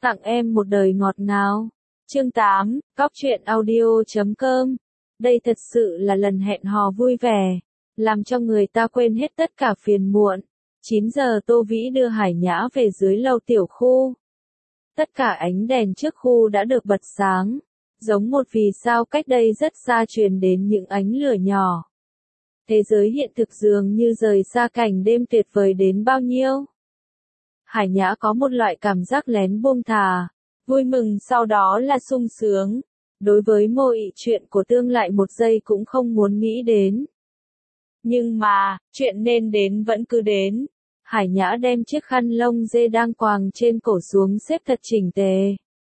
Tặng em một đời ngọt ngào. Chương 8, Cóc truyện audio.com. Đây thật sự là lần hẹn hò vui vẻ, làm cho người ta quên hết tất cả phiền muộn. 9 giờ Tô Vĩ đưa Hải Nhã về dưới lầu tiểu khu. Tất cả ánh đèn trước khu đã được bật sáng, giống một vì sao cách đây rất xa truyền đến những ánh lửa nhỏ. Thế giới hiện thực dường như rời xa cảnh đêm tuyệt vời đến bao nhiêu. Hải Nhã có một loại cảm giác lén buông thả, vui mừng sau đó là sung sướng. Đối với Mộ Ị chuyện của tương lại một giây cũng không muốn nghĩ đến. Nhưng mà, chuyện nên đến vẫn cứ đến. Hải Nhã đem chiếc khăn lông dê đang quàng trên cổ xuống xếp thật chỉnh tề.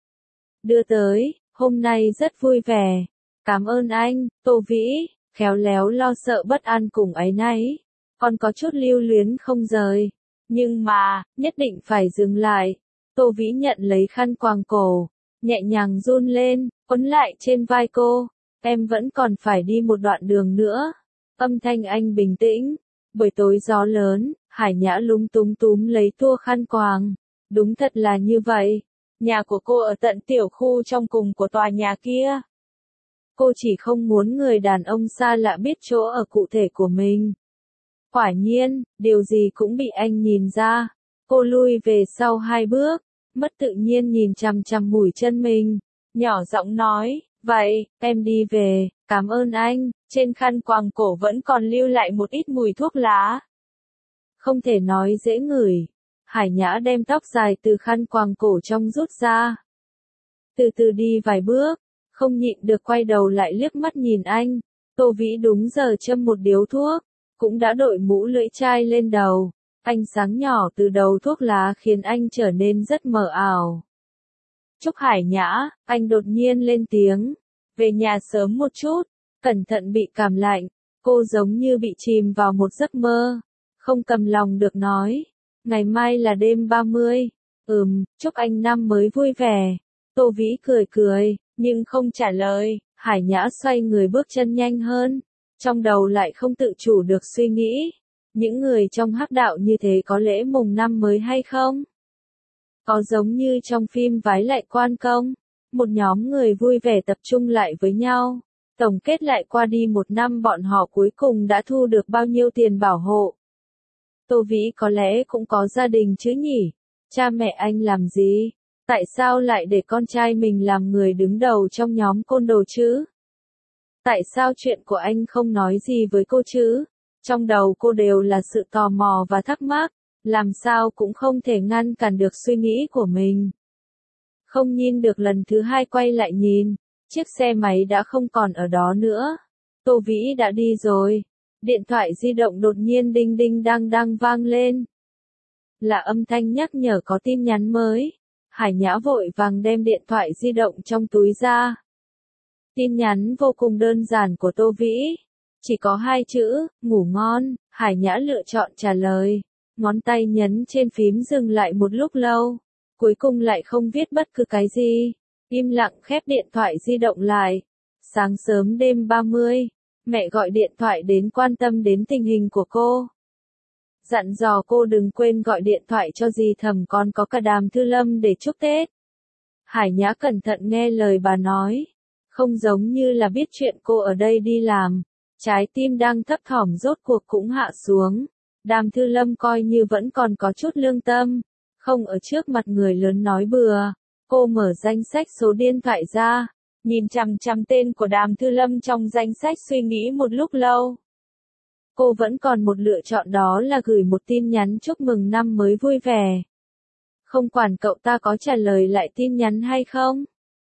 Đưa tới, hôm nay rất vui vẻ. Cảm ơn anh, Tô Vĩ, khéo léo lo sợ bất an cùng áy náy. Còn có chút lưu luyến không rời. Nhưng mà, nhất định phải dừng lại. Tô Vĩ nhận lấy khăn quàng cổ, nhẹ nhàng run lên, quấn lại trên vai cô. Em vẫn còn phải đi một đoạn đường nữa. Âm thanh anh bình tĩnh. Buổi tối gió lớn, Hải Nhã lúng túng túm lấy tua khăn quàng. Đúng thật là như vậy. Nhà của cô ở tận tiểu khu trong cùng của tòa nhà kia. Cô chỉ không muốn người đàn ông xa lạ biết chỗ ở cụ thể của mình. Quả nhiên, điều gì cũng bị anh nhìn ra. Cô lui về sau 2 bước, mất tự nhiên nhìn chằm chằm mũi chân mình. Nhỏ giọng nói, vậy, em đi về, cảm ơn anh. Trên khăn quàng cổ vẫn còn lưu lại một ít mùi thuốc lá. Không thể nói dễ ngửi. Hải Nhã đem tóc dài từ khăn quàng cổ trong rút ra. Từ từ đi vài bước, không nhịn được quay đầu lại liếc mắt nhìn anh. Tô Vĩ đúng giờ châm một điếu thuốc, cũng đã đội mũ lưỡi chai lên đầu. Ánh sáng nhỏ từ đầu thuốc lá khiến anh trở nên rất mờ ảo. Chúc Hải Nhã, anh đột nhiên lên tiếng. Về nhà sớm một chút, cẩn thận bị cảm lạnh. Cô giống như bị chìm vào một giấc mơ. Không cầm lòng được nói. Ngày mai là đêm 30. Chúc anh năm mới vui vẻ. Tô Vĩ cười cười, nhưng không trả lời. Hải Nhã xoay người bước chân nhanh hơn. Trong đầu lại không tự chủ được suy nghĩ. Những người trong hắc đạo như thế có lễ mùng năm mới hay không? Có giống như trong phim Vái lại quan công, một nhóm người vui vẻ tập trung lại với nhau, tổng kết lại qua đi một năm bọn họ cuối cùng đã thu được bao nhiêu tiền bảo hộ. Tô Vĩ có lẽ cũng có gia đình chứ nhỉ? Cha mẹ anh làm gì? Tại sao lại để con trai mình làm người đứng đầu trong nhóm côn đồ chứ? Tại sao chuyện của anh không nói gì với cô chứ? Trong đầu cô đều là sự tò mò và thắc mắc, làm sao cũng không thể ngăn cản được suy nghĩ của mình. Không nhìn được lần thứ 2 quay lại nhìn, chiếc xe máy đã không còn ở đó nữa. Tô Vĩ đã đi rồi. Điện thoại di động đột nhiên đinh đinh đang đang vang lên. Là âm thanh nhắc nhở có tin nhắn mới. Hải Nhã vội vàng đem điện thoại di động trong túi ra. Tin nhắn vô cùng đơn giản của Tô Vĩ. Chỉ có 2 chữ, ngủ ngon. Hải Nhã lựa chọn trả lời. Ngón tay nhấn trên phím dừng lại một lúc lâu. Cuối cùng lại không viết bất cứ cái gì. Im lặng khép điện thoại di động lại. Sáng sớm đêm 30, mẹ gọi điện thoại đến quan tâm đến tình hình của cô. Dặn dò cô đừng quên gọi điện thoại cho dì Thẩm còn có cả Đàm Thư Lâm để chúc Tết. Hải Nhã cẩn thận nghe lời bà nói. Không giống như là biết chuyện cô ở đây đi làm. Trái tim đang thấp thỏm rốt cuộc cũng hạ xuống. Đàm Thư Lâm coi như vẫn còn có chút lương tâm. Không ở trước mặt người lớn nói bừa. Cô mở danh sách số điện thoại ra. Nhìn chằm chằm tên của Đàm Thư Lâm trong danh sách suy nghĩ một lúc lâu. Cô vẫn còn một lựa chọn, đó là gửi một tin nhắn chúc mừng năm mới vui vẻ. Không quản cậu ta có trả lời lại tin nhắn hay không.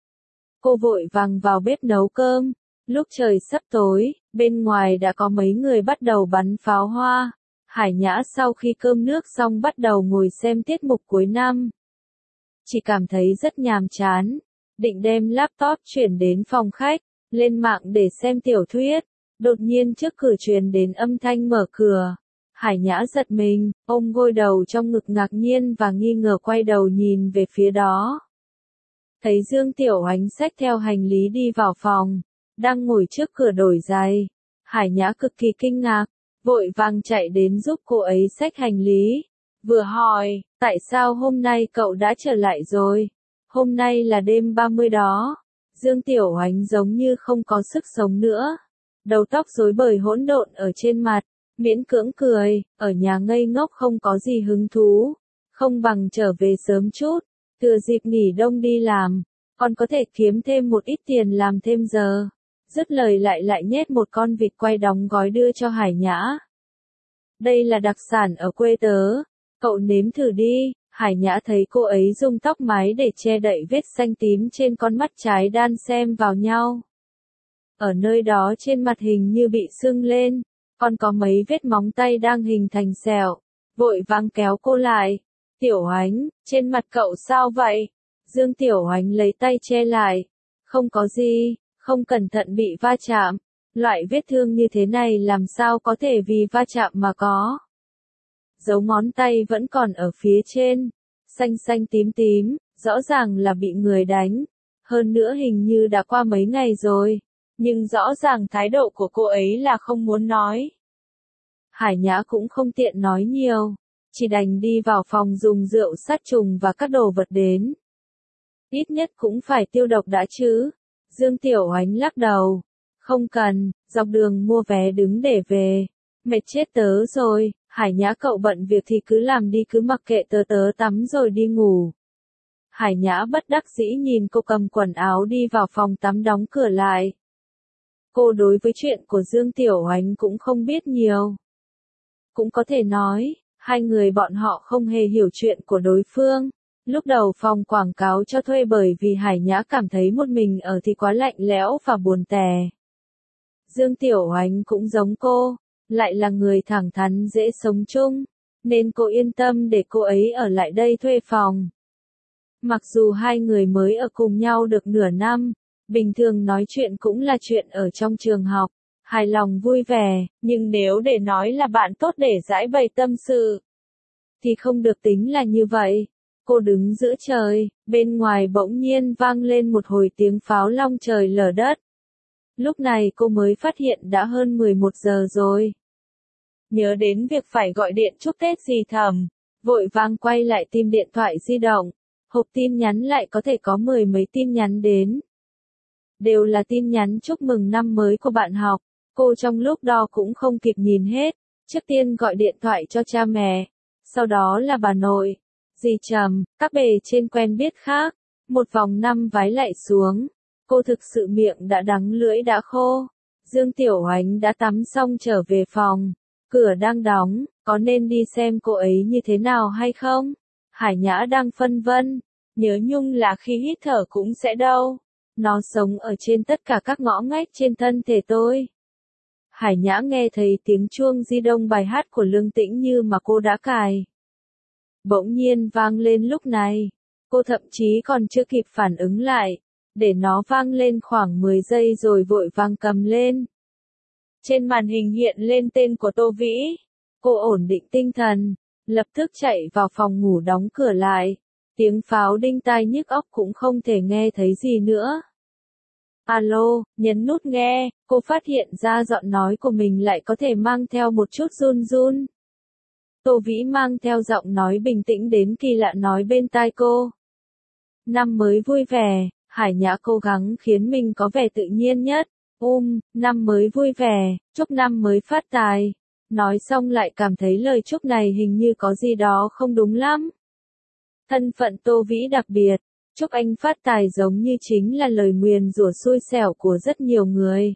Cô vội vàng vào bếp nấu cơm. Lúc trời sắp tối, bên ngoài đã có mấy người bắt đầu bắn pháo hoa. Hải Nhã sau khi cơm nước xong bắt đầu ngồi xem tiết mục cuối năm. Chỉ cảm thấy rất nhàm chán. Định đem laptop chuyển đến phòng khách, lên mạng để xem tiểu thuyết. Đột nhiên trước cửa truyền đến âm thanh mở cửa. Hải Nhã giật mình, ôm gối đầu trong ngực ngạc nhiên và nghi ngờ quay đầu nhìn về phía đó. Thấy Dương Tiểu Ánh xách theo hành lý đi vào phòng, đang ngồi trước cửa đổi giày. Hải Nhã cực kỳ kinh ngạc, vội vàng chạy đến giúp cô ấy xách hành lý. Vừa hỏi, tại sao hôm nay cậu đã trở lại rồi? Hôm nay là đêm 30 đó. Dương Tiểu Oánh giống như không có sức sống nữa. Đầu tóc rối bời hỗn độn ở trên mặt, miễn cưỡng cười, ở nhà ngây ngốc không có gì hứng thú. Không bằng trở về sớm chút, thừa dịp nghỉ đông đi làm, còn có thể kiếm thêm một ít tiền làm thêm giờ. Dứt lời lại nhét một con vịt quay đóng gói đưa cho Hải Nhã. Đây là đặc sản ở quê tớ, cậu nếm thử đi. Hải Nhã thấy cô ấy dùng tóc mái để che đậy vết xanh tím trên con mắt trái đan xem vào nhau. Ở nơi đó trên mặt hình như bị sưng lên, còn có mấy vết móng tay đang hình thành sẹo. Vội vàng kéo cô lại. Tiểu Oánh, trên mặt cậu sao vậy? Dương Tiểu Oánh lấy tay che lại. Không có gì, không cẩn thận bị va chạm. Loại vết thương như thế này làm sao có thể vì va chạm mà có. Dấu ngón tay vẫn còn ở phía trên, xanh xanh tím tím, rõ ràng là bị người đánh. Hơn nữa hình như đã qua mấy ngày rồi, nhưng rõ ràng thái độ của cô ấy là không muốn nói. Hải Nhã cũng không tiện nói nhiều, chỉ đành đi vào phòng dùng rượu sát trùng và các đồ vật đến. Ít nhất cũng phải tiêu độc đã chứ. Dương Tiểu Oánh lắc đầu. Không cần, dọc đường mua vé đứng để về. Mệt chết tớ rồi. Hải Nhã cậu bận việc thì cứ làm đi, cứ mặc kệ tớ tắm rồi đi ngủ. Hải Nhã bất đắc dĩ nhìn cô cầm quần áo đi vào phòng tắm đóng cửa lại. Cô đối với chuyện của Dương Tiểu Oánh cũng không biết nhiều. Cũng có thể nói, hai người bọn họ không hề hiểu chuyện của đối phương. Lúc đầu phòng quảng cáo cho thuê bởi vì Hải Nhã cảm thấy một mình ở thì quá lạnh lẽo và buồn tẻ. Dương Tiểu Oánh cũng giống cô, lại là người thẳng thắn dễ sống chung, nên cô yên tâm để cô ấy ở lại đây thuê phòng. Mặc dù hai người mới ở cùng nhau được nửa năm, bình thường nói chuyện cũng là chuyện ở trong trường học, hài lòng vui vẻ, nhưng nếu để nói là bạn tốt để giải bày tâm sự, thì không được tính là như vậy. Cô đứng giữa trời, bên ngoài bỗng nhiên vang lên một hồi tiếng pháo long trời lở đất. Lúc này cô mới phát hiện đã hơn 11 giờ rồi. Nhớ đến việc phải gọi điện chúc Tết dì Thẩm, vội vàng quay lại tìm điện thoại di động. Hộp tin nhắn lại có thể có 10 mấy tin nhắn đến. Đều là tin nhắn chúc mừng năm mới của bạn học. Cô trong lúc đó cũng không kịp nhìn hết. Trước tiên gọi điện thoại cho cha mẹ. Sau đó là bà nội, dì Trầm, các bề trên quen biết khác. Một vòng năm vái lại xuống. Cô thực sự miệng đã đắng lưỡi đã khô. Dương Tiểu Oánh đã tắm xong trở về phòng. Cửa đang đóng, có nên đi xem cô ấy như thế nào hay không? Hải Nhã đang phân vân. Nhớ nhung là khi hít thở cũng sẽ đau. Nó sống ở trên tất cả các ngõ ngách trên thân thể tôi. Hải Nhã nghe thấy tiếng chuông di động bài hát của Lương Tĩnh Như mà cô đã cài. Bỗng nhiên vang lên lúc này. Cô thậm chí còn chưa kịp phản ứng lại. Để nó vang lên khoảng 10 giây rồi vội vàng cầm lên. Trên màn hình hiện lên tên của Tô Vĩ. Cô ổn định tinh thần, lập tức chạy vào phòng ngủ đóng cửa lại. Tiếng pháo đinh tai nhức óc cũng không thể nghe thấy gì nữa. Alo, nhấn nút nghe, cô phát hiện ra giọng nói của mình lại có thể mang theo một chút run run. Tô Vĩ mang theo giọng nói bình tĩnh đến kỳ lạ nói bên tai cô. Năm mới vui vẻ, Hải Nhã cố gắng khiến mình có vẻ tự nhiên nhất. Năm mới vui vẻ, chúc năm mới phát tài. Nói xong lại cảm thấy lời chúc này hình như có gì đó không đúng lắm. Thân phận Tô Vĩ đặc biệt, chúc anh phát tài giống như chính là lời nguyền rủa xui xẻo của rất nhiều người.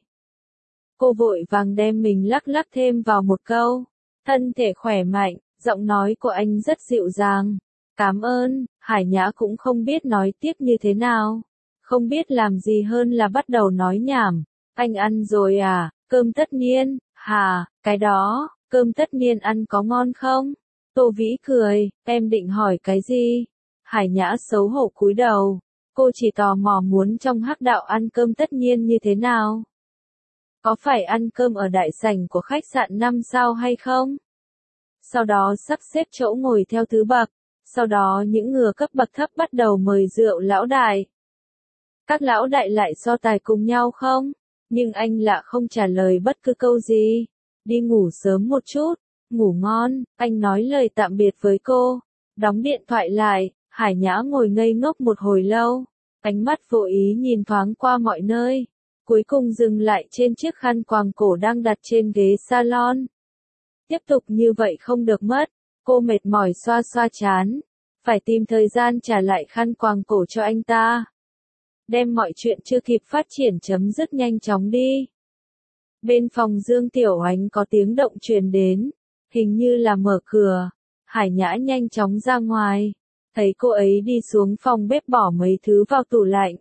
Cô vội vàng đem mình lắc lắc thêm vào một câu. Thân thể khỏe mạnh, giọng nói của anh rất dịu dàng. Cảm ơn. Hải Nhã cũng không biết nói tiếp như thế nào. Không biết làm gì hơn là bắt đầu nói nhảm. Anh ăn rồi à, cơm tất niên, hả, cái đó, cơm tất niên ăn có ngon không? Tô Vĩ cười, em định hỏi cái gì? Hải Nhã xấu hổ cúi đầu. Cô chỉ tò mò muốn trong hắc đạo ăn cơm tất niên như thế nào? Có phải ăn cơm ở đại sảnh của khách sạn 5 sao hay không? Sau đó sắp xếp chỗ ngồi theo thứ bậc. Sau đó những người cấp bậc thấp bắt đầu mời rượu lão đại. Các lão đại lại so tài cùng nhau không? Nhưng anh lạ không trả lời bất cứ câu gì. Đi ngủ sớm một chút, ngủ ngon, anh nói lời tạm biệt với cô. Đóng điện thoại lại, Hải Nhã ngồi ngây ngốc một hồi lâu, ánh mắt vô ý nhìn thoáng qua mọi nơi, cuối cùng dừng lại trên chiếc khăn quàng cổ đang đặt trên ghế salon. Tiếp tục như vậy không được mất, cô mệt mỏi xoa xoa trán, phải tìm thời gian trả lại khăn quàng cổ cho anh ta. Đem mọi chuyện chưa kịp phát triển chấm dứt nhanh chóng đi. Bên phòng Dương Tiểu Ánh có tiếng động truyền đến, hình như là mở cửa. Hải Nhã nhanh chóng ra ngoài, thấy cô ấy đi xuống phòng bếp bỏ mấy thứ vào tủ lạnh.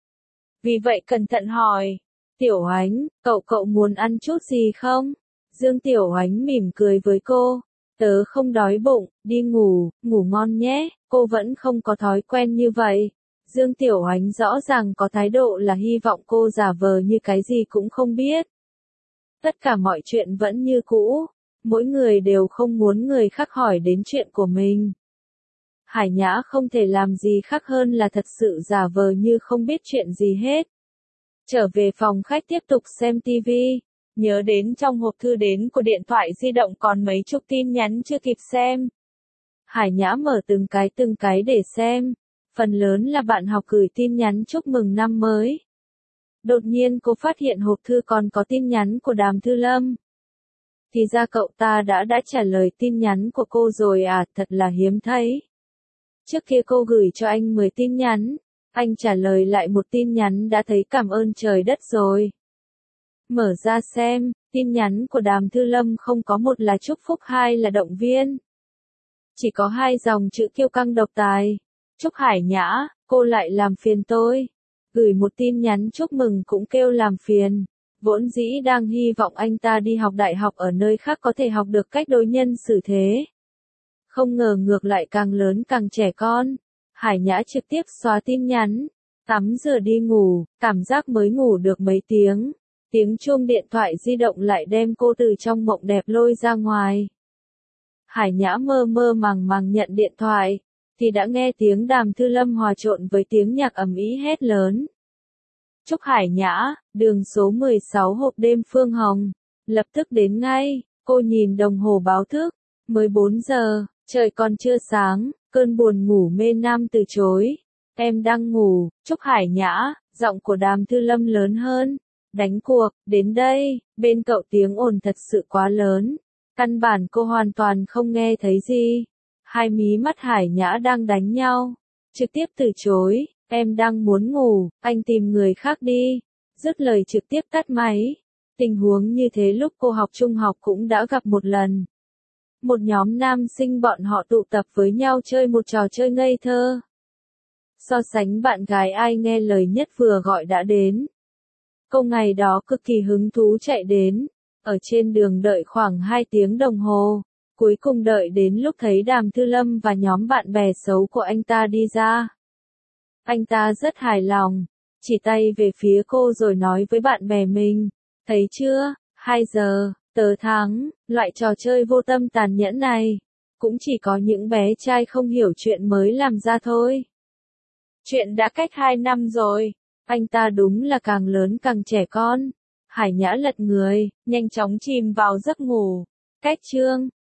Vì vậy cẩn thận hỏi, Tiểu Ánh, cậu muốn ăn chút gì không? Dương Tiểu Ánh mỉm cười với cô, tớ không đói bụng, đi ngủ, ngủ ngon nhé, cô vẫn không có thói quen như vậy. Dương Tiểu Ánh rõ ràng có thái độ là hy vọng cô giả vờ như cái gì cũng không biết. Tất cả mọi chuyện vẫn như cũ, mỗi người đều không muốn người khác hỏi đến chuyện của mình. Hải Nhã không thể làm gì khác hơn là thật sự giả vờ như không biết chuyện gì hết. Trở về phòng khách tiếp tục xem TV, nhớ đến trong hộp thư đến của điện thoại di động còn mấy chục tin nhắn chưa kịp xem. Hải Nhã mở từng cái để xem, phần lớn là bạn học gửi tin nhắn chúc mừng năm mới. Đột nhiên cô phát hiện hộp thư còn có tin nhắn của Đàm Thư Lâm. Thì ra cậu ta đã trả lời tin nhắn của cô rồi à, thật là hiếm thấy. Trước kia cô gửi cho anh 10 tin nhắn, anh trả lời lại một tin nhắn đã thấy cảm ơn trời đất rồi. Mở ra xem, tin nhắn của Đàm Thư Lâm không có một là chúc phúc, hai là động viên. Chỉ có 2 dòng chữ kiêu căng độc tài. Chúc Hải Nhã, cô lại làm phiền tôi. Gửi một tin nhắn chúc mừng cũng kêu làm phiền. Vốn dĩ đang hy vọng anh ta đi học đại học ở nơi khác có thể học được cách đối nhân xử thế. Không ngờ ngược lại càng lớn càng trẻ con. Hải Nhã trực tiếp xóa tin nhắn, tắm rửa đi ngủ, cảm giác mới ngủ được mấy tiếng. Tiếng chuông điện thoại di động lại đem cô từ trong mộng đẹp lôi ra ngoài. Hải Nhã mơ mơ màng màng nhận điện thoại, thì đã nghe tiếng Đàm Thư Lâm hòa trộn với tiếng nhạc ầm ĩ hét lớn. Chúc Hải Nhã, đường số 16 hộp đêm Phương Hồng, lập tức đến ngay. Cô nhìn đồng hồ báo thức, mới 4 giờ, trời còn chưa sáng, cơn buồn ngủ mê nam từ chối. Em đang ngủ, Chúc Hải Nhã, giọng của Đàm Thư Lâm lớn hơn. Đánh cuộc, đến đây, bên cậu tiếng ồn thật sự quá lớn. Căn bản cô hoàn toàn không nghe thấy gì. Hai mí mắt Hải Nhã đang đánh nhau. Trực tiếp từ chối, em đang muốn ngủ, anh tìm người khác đi. Dứt lời trực tiếp tắt máy. Tình huống như thế lúc cô học trung học cũng đã gặp một lần. Một nhóm nam sinh bọn họ tụ tập với nhau chơi một trò chơi ngây thơ. So sánh bạn gái ai nghe lời nhất vừa gọi đã đến. Cô ngày đó cực kỳ hứng thú chạy đến, ở trên đường đợi khoảng 2 tiếng đồng hồ, cuối cùng đợi đến lúc thấy Đàm Thư Lâm và nhóm bạn bè xấu của anh ta đi ra. Anh ta rất hài lòng, chỉ tay về phía cô rồi nói với bạn bè mình, thấy chưa, 2 giờ, tớ thắng, loại trò chơi vô tâm tàn nhẫn này, cũng chỉ có những bé trai không hiểu chuyện mới làm ra thôi. Chuyện đã cách 2 năm rồi. Anh ta đúng là càng lớn càng trẻ con. Hải Nhã lật người, nhanh chóng chìm vào giấc ngủ. Cách chương